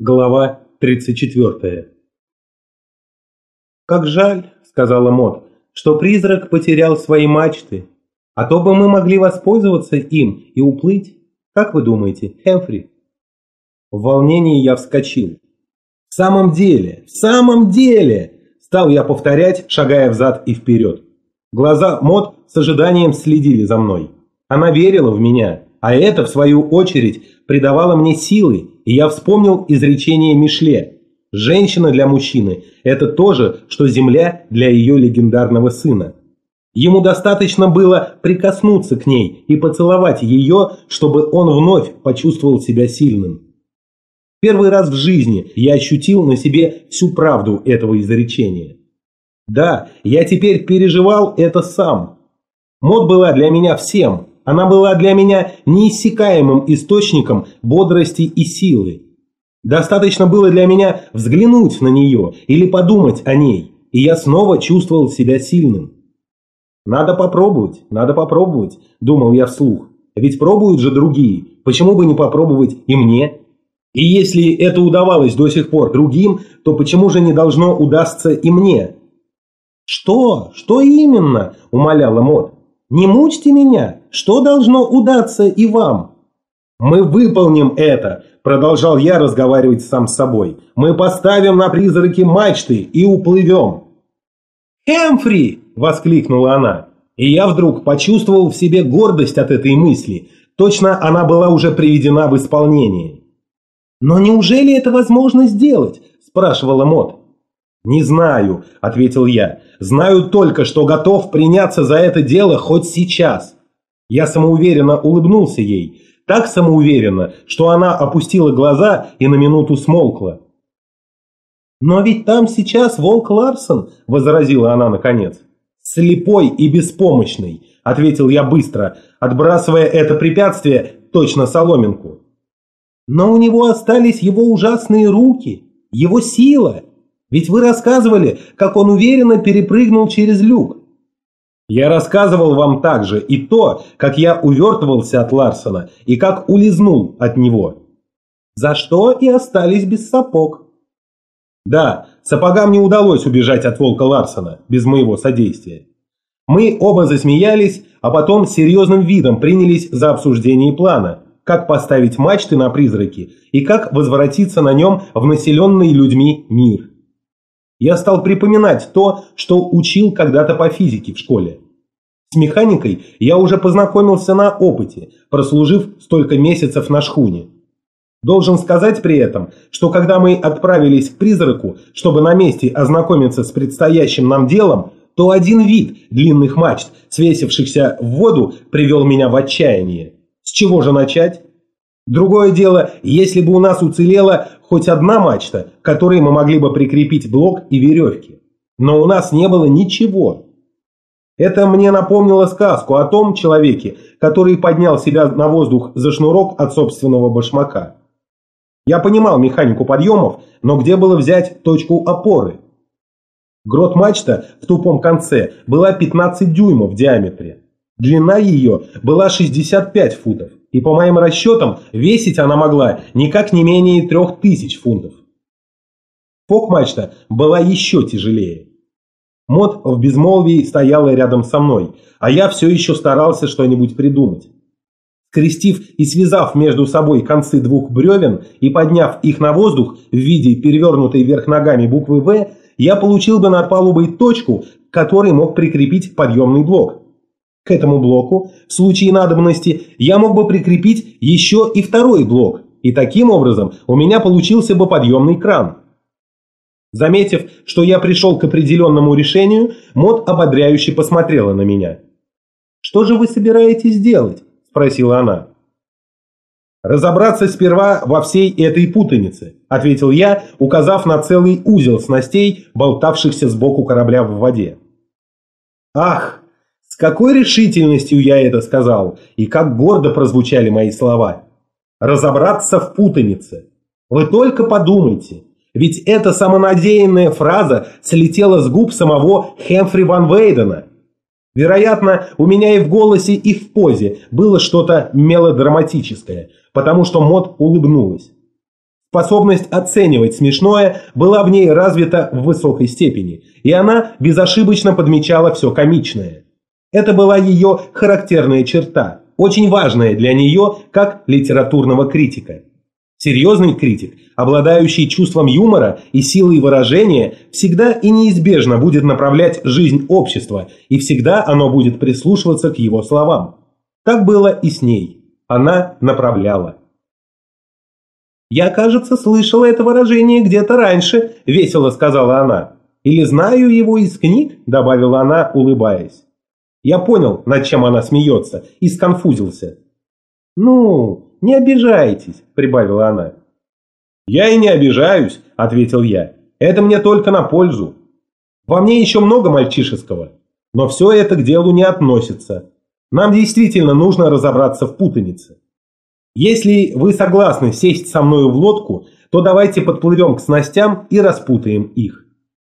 Глава 34. «Как жаль, — сказала Мод, — что призрак потерял свои мачты, а то бы мы могли воспользоваться им и уплыть. Как вы думаете, Хэмфри?» В волнении я вскочил. В самом деле! Стал я повторять, шагая взад и вперед. Глаза Мод с ожиданием следили за мной. Она верила в меня, а это, в свою очередь, придавало мне силы, и я вспомнил изречение Мишле: «Женщина для мужчины – это то же, что земля для ее легендарного сына». Ему достаточно было прикоснуться к ней и поцеловать ее, чтобы он вновь почувствовал себя сильным. Первый раз в жизни я ощутил на себе всю правду этого изречения. Да, я теперь переживал это сам. Мод была для меня всем. Она была для меня неиссякаемым источником бодрости и силы. Достаточно было для меня взглянуть на нее или подумать о ней, и я снова чувствовал себя сильным. Надо попробовать, думал я вслух. Ведь пробуют же другие, почему бы не попробовать и мне? И если это удавалось до сих пор другим, то почему же не должно удастся и мне? «Что? Что именно?» – умоляла Мод. «Не мучьте меня! Что должно удаться и вам?» «Мы выполним это!» – продолжал я разговаривать сам с собой. «Мы поставим на призраки мачты и уплывем!» «Хэмфри!» – воскликнула она. И я вдруг почувствовал в себе гордость от этой мысли. Точно она была уже приведена в исполнение. «Но неужели это возможно сделать?» – спрашивала Мод. «Не знаю», – ответил я. «Знаю только, что готов приняться за это дело хоть сейчас». Я самоуверенно улыбнулся ей. Так самоуверенно, что она опустила глаза и на минуту смолкла. «Но ведь там сейчас волк Ларсон», – возразила она наконец. «Слепой и беспомощный», – ответил я быстро, отбрасывая это препятствие точно соломинку. «Но у него остались его ужасные руки, его сила. Ведь вы рассказывали, как он уверенно перепрыгнул через люк». «Я рассказывал вам также и то, как я увертывался от Ларсона и как улизнул от него». «За что и остались без сапог». «Да, сапогам не удалось убежать от волка Ларсона без моего содействия». Мы оба засмеялись, а потом с серьезным видом принялись за обсуждение плана, как поставить мачты на призраки и как возвратиться на нем в населенный людьми мир. Я стал припоминать то, что учил когда-то по физике в школе. С механикой я уже познакомился на опыте, прослужив столько месяцев на шхуне. Должен сказать при этом, что когда мы отправились к призраку, чтобы на месте ознакомиться с предстоящим нам делом, то один вид длинных мачт, свесившихся в воду, привел меня в отчаяние. С чего же начать? Другое дело, если бы у нас уцелела хоть одна мачта, к которой мы могли бы прикрепить блок и веревки. Но у нас не было ничего. Это мне напомнило сказку о том человеке, который поднял себя на воздух за шнурок от собственного башмака. Я понимал механику подъемов, но где было взять точку опоры? Грот-мачта в тупом конце была 15 дюймов в диаметре. Длина ее была 65 футов, и по моим расчетам весить она могла никак не менее 3000 фунтов. Фок-мачта была еще тяжелее. Мод в безмолвии стояла рядом со мной, а я все еще старался что-нибудь придумать. Скрестив и связав между собой концы двух бревен и подняв их на воздух в виде перевернутой вверх ногами буквы «В», я получил бы над палубой точку, к которой мог прикрепить подъемный блок. К этому блоку, в случае надобности, я мог бы прикрепить еще и второй блок, и таким образом у меня получился бы подъемный кран. Заметив, что я пришел к определенному решению, Мод ободряюще посмотрела на меня. «Что же вы собираетесь делать?» – спросила она. «Разобраться сперва во всей этой путанице», – ответил я, указав на целый узел снастей, болтавшихся сбоку корабля в воде. Ах! С какой решительностью я это сказал, и как гордо прозвучали мои слова. Разобраться в путанице. Вы только подумайте, ведь эта самонадеянная фраза слетела с губ самого Хэмфри ван Вейдена. Вероятно, у меня и в голосе, и в позе было что-то мелодраматическое, потому что Мод улыбнулась. Способность оценивать смешное была в ней развита в высокой степени, и она безошибочно подмечала все комичное. Это была ее характерная черта, очень важная для нее как литературного критика. Серьезный критик, обладающий чувством юмора и силой выражения, всегда и неизбежно будет направлять жизнь общества, и всегда оно будет прислушиваться к его словам. Так было и с ней. Она направляла. «Я, кажется, слышала это выражение где-то раньше», – весело сказала она. «Или знаю его из книг», – добавила она, улыбаясь. Я понял, над чем она смеется, и сконфузился. «Ну, не обижайтесь», – прибавила она. «Я и не обижаюсь», – ответил я. «Это мне только на пользу. Во мне еще много мальчишеского, но все это к делу не относится. Нам действительно нужно разобраться в путанице. Если вы согласны сесть со мною в лодку, то давайте подплывем к снастям и распутаем их».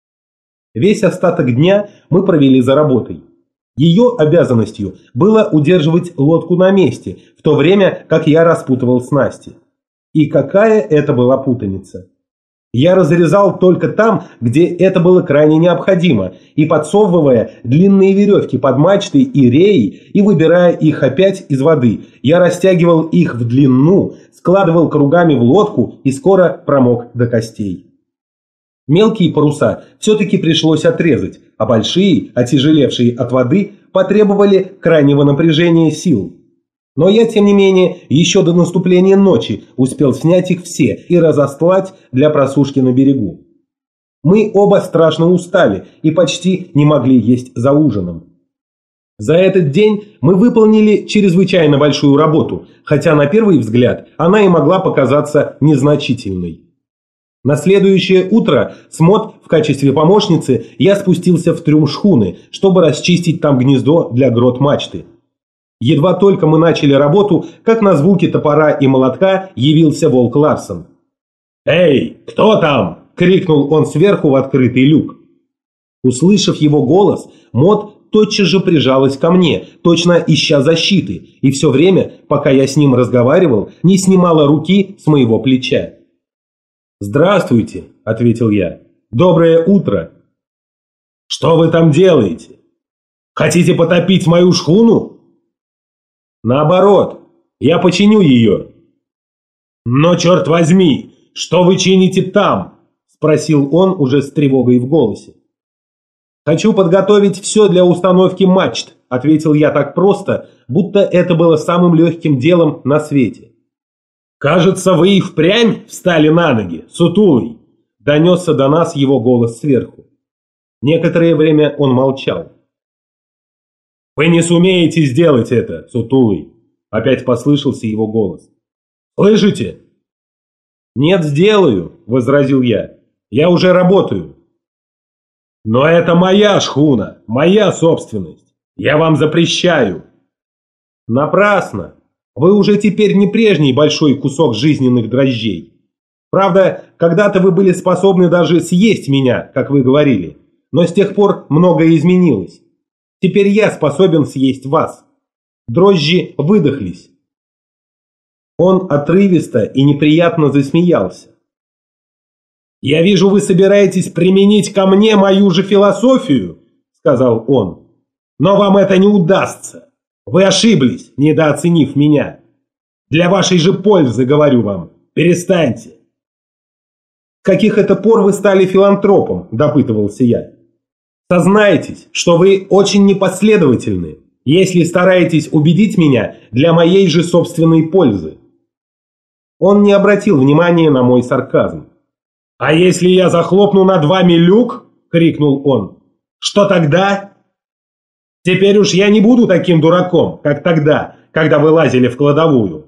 Весь остаток дня мы провели за работой. Ее обязанностью было удерживать лодку на месте, в то время как я распутывал снасти. И какая это была путаница! Я разрезал только там, где это было крайне необходимо, и подсовывая длинные веревки под мачты и реи, и выбирая их опять из воды, я растягивал их в длину, складывал кругами в лодку и скоро промок до костей. Мелкие паруса все-таки пришлось отрезать, а большие, отяжелевшие от воды, потребовали крайнего напряжения сил. Но я, тем не менее, еще до наступления ночи успел снять их все и разостлать для просушки на берегу. Мы оба страшно устали и почти не могли есть за ужином. За этот день мы выполнили чрезвычайно большую работу, хотя на первый взгляд она и могла показаться незначительной. На следующее утро с Мот в качестве помощницы я спустился в трюм шхуны, чтобы расчистить там гнездо для грот мачты. Едва только мы начали работу, как на звуки топора и молотка явился Волк Ларсен. «Эй, кто там?» – крикнул он сверху в открытый люк. Услышав его голос, Мот тотчас же прижалась ко мне, точно ища защиты, и все время, пока я с ним разговаривал, не снимала руки с моего плеча. «Здравствуйте», – ответил я. «Доброе утро». «Что вы там делаете? Хотите потопить мою шхуну?» «Наоборот, я починю ее». «Но, черт возьми, что вы чините там?» – спросил он уже с тревогой в голосе. «Хочу подготовить все для установки мачт», – ответил я так просто, будто это было самым легким делом на свете. «Кажется, вы и впрямь встали на ноги, сутулый», – донесся до нас его голос сверху. Некоторое время он молчал. «Вы не сумеете сделать это, сутулый», – опять послышался его голос. «Слышите?» «Нет, сделаю», – возразил я. «Я уже работаю». «Но это моя шхуна, моя собственность. Я вам запрещаю». «Напрасно. Вы уже теперь не прежний большой кусок жизненных дрожжей. Правда, когда-то вы были способны даже съесть меня, как вы говорили, но с тех пор многое изменилось. Теперь я способен съесть вас. Дрожжи выдохлись». Он отрывисто и неприятно засмеялся. «Я вижу, вы собираетесь применить ко мне мою же философию», — сказал он. «Но вам это не удастся. Вы ошиблись, недооценив меня. Для вашей же пользы, говорю вам, перестаньте». «С каких это пор вы стали филантропом?» – допытывался я. «Сознайтесь, что вы очень непоследовательны, если стараетесь убедить меня для моей же собственной пользы». Он не обратил внимания на мой сарказм. «А если я захлопну над вами люк?» – крикнул он. «Что тогда?» «Теперь уж я не буду таким дураком, как тогда, когда вы лазили в кладовую».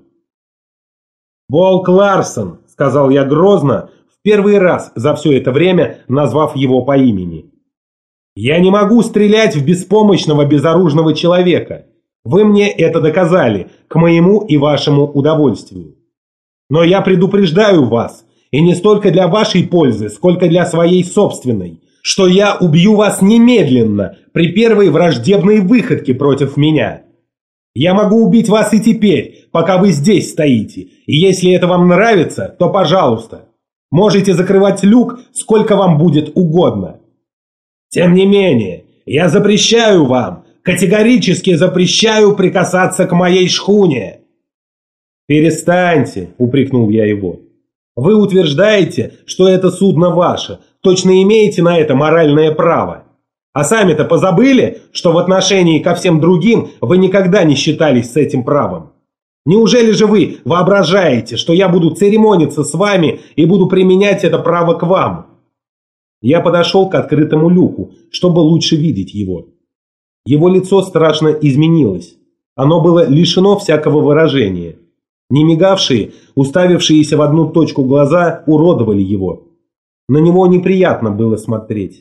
«Волк Ларсен», – сказал я грозно, в первый раз за все это время назвав его по имени. «Я не могу стрелять в беспомощного безоружного человека. Вы мне это доказали, к моему и вашему удовольствию. Но я предупреждаю вас, и не столько для вашей пользы, сколько для своей собственной, что я убью вас немедленно при первой враждебной выходке против меня. Я могу убить вас и теперь, пока вы здесь стоите, и если это вам нравится, то пожалуйста. Можете закрывать люк, сколько вам будет угодно. Тем не менее, я запрещаю вам, категорически запрещаю прикасаться к моей шхуне. Перестаньте, упрекнул я его. Вы утверждаете, что это судно ваше, точно имеете на это моральное право. А сами-то позабыли, что в отношении ко всем другим вы никогда не считались с этим правом? Неужели же вы воображаете, что я буду церемониться с вами и буду применять это право к вам? Я подошел к открытому люку, чтобы лучше видеть его. Его лицо страшно изменилось. Оно было лишено всякого выражения. Не мигавшие, уставившиеся в одну точку глаза уродовали его. На него неприятно было смотреть.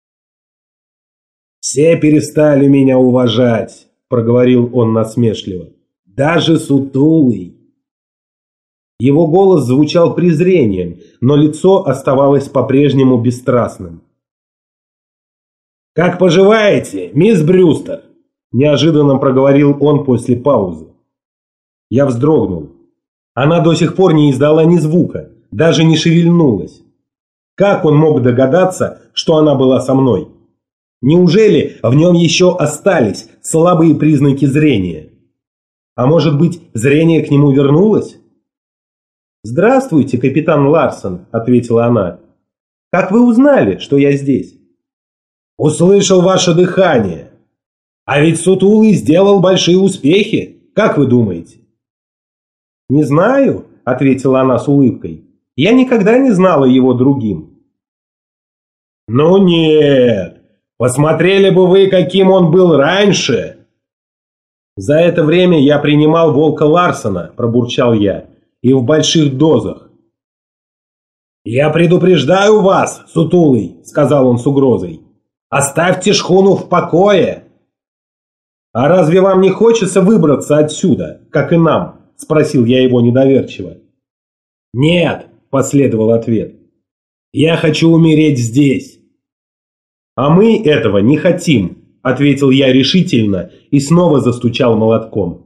«Все перестали меня уважать», – проговорил он насмешливо. «Даже сутулый». Его голос звучал презрением, но лицо оставалось по-прежнему бесстрастным. «Как поживаете, мисс Брюстер?» – неожиданно проговорил он после паузы. Я вздрогнул. Она до сих пор не издала ни звука, даже не шевельнулась. Как он мог догадаться, что она была со мной? Неужели в нем еще остались слабые признаки зрения? А может быть, зрение к нему вернулось? «Здравствуйте, капитан Ларсон», — ответила она. «Как вы узнали, что я здесь?» «Услышал ваше дыхание. А ведь сутулый сделал большие успехи. Как вы думаете?» «Не знаю», — ответила она с улыбкой. «Я никогда не знала его другим». «Ну нет, посмотрели бы вы, каким он был раньше!» «За это время я принимал волка Ларсона», – пробурчал я, – «и в больших дозах». «Я предупреждаю вас, сутулый», – сказал он с угрозой. «Оставьте шхуну в покое!» «А разве вам не хочется выбраться отсюда, как и нам?» – спросил я его недоверчиво. «Нет», – последовал ответ. «Я хочу умереть здесь». «А мы этого не хотим», – ответил я решительно и снова застучал молотком.